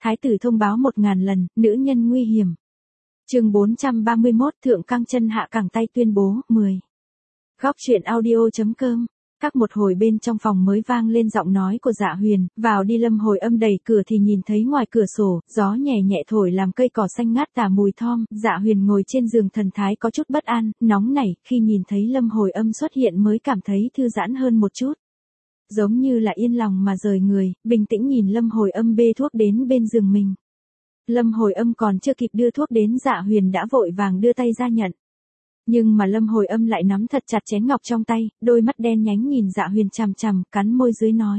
Thái tử thông báo 1000 lần, nữ nhân nguy hiểm. Chương 431 thượng căng chân hạ cẳng tay tuyên bố, 10. Góc truyện audio.com. Các một hồi bên trong phòng mới vang lên giọng nói của Dạ Huyền, vào đi. Lâm Hồi Âm đẩy cửa thì nhìn thấy ngoài cửa sổ, gió nhẹ nhẹ thổi làm cây cỏ xanh ngát tả mùi thơm. Dạ Huyền ngồi trên giường thần thái có chút bất an, nóng nảy, khi nhìn thấy Lâm Hồi Âm xuất hiện mới cảm thấy thư giãn hơn một chút. Giống như là yên lòng mà rời người, bình tĩnh nhìn Lâm Hồi Âm bê thuốc đến bên giường mình. Lâm Hồi Âm còn chưa kịp đưa thuốc đến, Dạ Huyền đã vội vàng đưa tay ra nhận. Nhưng mà Lâm Hồi Âm lại nắm thật chặt chén ngọc trong tay, đôi mắt đen nhánh nhìn Dạ Huyền chằm chằm, cắn môi dưới nói.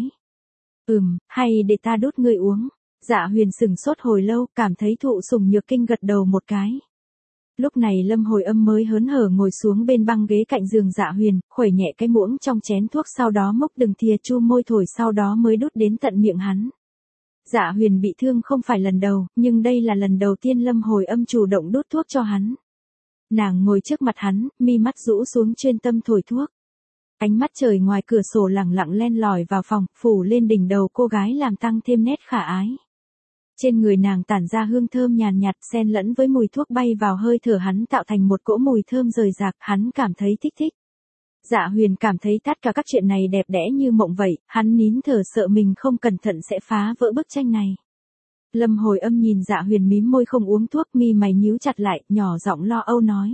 Hay để ta đút ngươi uống. Dạ Huyền sững sốt hồi lâu, cảm thấy thụ sủng nhược kinh, gật đầu một cái. Lúc này Lâm Hồi Âm mới hớn hở ngồi xuống bên băng ghế cạnh giường Dạ Huyền, khuẩy nhẹ cái muỗng trong chén thuốc, sau đó múc từng thìa chu môi thổi, sau đó mới đút đến tận miệng hắn. Dạ Huyền bị thương không phải lần đầu, nhưng đây là lần đầu tiên Lâm Hồi Âm chủ động đút thuốc cho hắn. Nàng ngồi trước mặt hắn, mi mắt rũ xuống chuyên tâm thổi thuốc. Ánh mắt trời ngoài cửa sổ lẳng lặng len lỏi vào phòng, phủ lên đỉnh đầu cô gái làm tăng thêm nét khả ái. Trên người nàng tản ra hương thơm nhàn nhạt, xen lẫn với mùi thuốc bay vào hơi thở hắn, tạo thành một cỗ mùi thơm rời rạc, hắn cảm thấy thích. Dạ Huyền cảm thấy tất cả các chuyện này đẹp đẽ như mộng vậy, hắn nín thở sợ mình không cẩn thận sẽ phá vỡ bức tranh này. Lâm Hồi Âm nhìn Dạ Huyền mím môi không uống thuốc, mi mày nhíu chặt lại, nhỏ giọng lo âu nói.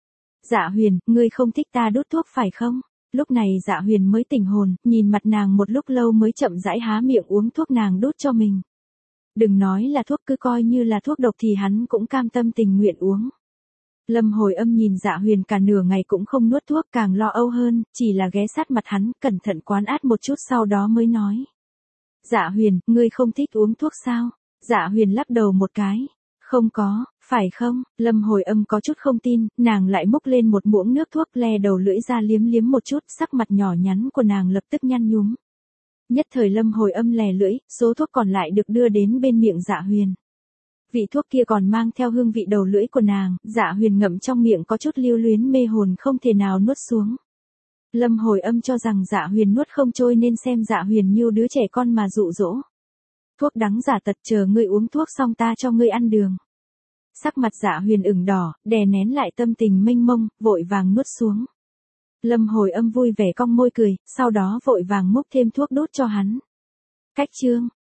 Dạ Huyền, ngươi không thích ta đút thuốc phải không? Lúc này Dạ Huyền mới tỉnh hồn, nhìn mặt nàng một lúc lâu mới chậm rãi há miệng uống thuốc nàng đút cho mình. Đừng nói là thuốc, cứ coi như là thuốc độc thì hắn cũng cam tâm tình nguyện uống. Lâm Hồi Âm nhìn Dạ Huyền cả nửa ngày cũng không nuốt thuốc, càng lo âu hơn, chỉ là ghé sát mặt hắn, cẩn thận quán át một chút sau đó mới nói. Dạ Huyền, ngươi không thích uống thuốc sao? Dạ Huyền lắc đầu một cái. Không có, phải không? Lâm Hồi Âm có chút không tin, nàng lại múc lên một muỗng nước thuốc, le đầu lưỡi ra liếm một chút, sắc mặt nhỏ nhắn của nàng lập tức nhăn nhúm. Nhất thời Lâm Hồi Âm lè lưỡi, số thuốc còn lại được đưa đến bên miệng Dạ Huyền. Vị thuốc kia còn mang theo hương vị đầu lưỡi của nàng, Dạ Huyền ngậm trong miệng có chút lưu luyến mê hồn không thể nào nuốt xuống. Lâm Hồi Âm cho rằng Dạ Huyền nuốt không trôi nên xem Dạ Huyền như đứa trẻ con mà dụ dỗ. Thuốc đắng giả tật, chờ ngươi uống thuốc xong ta cho ngươi ăn đường. Sắc mặt Dạ Huyền ửng đỏ, đè nén lại tâm tình mênh mông, vội vàng nuốt xuống. Lâm Hồi Âm vui vẻ cong môi cười, sau đó vội vàng múc thêm thuốc đút cho hắn. Cách chương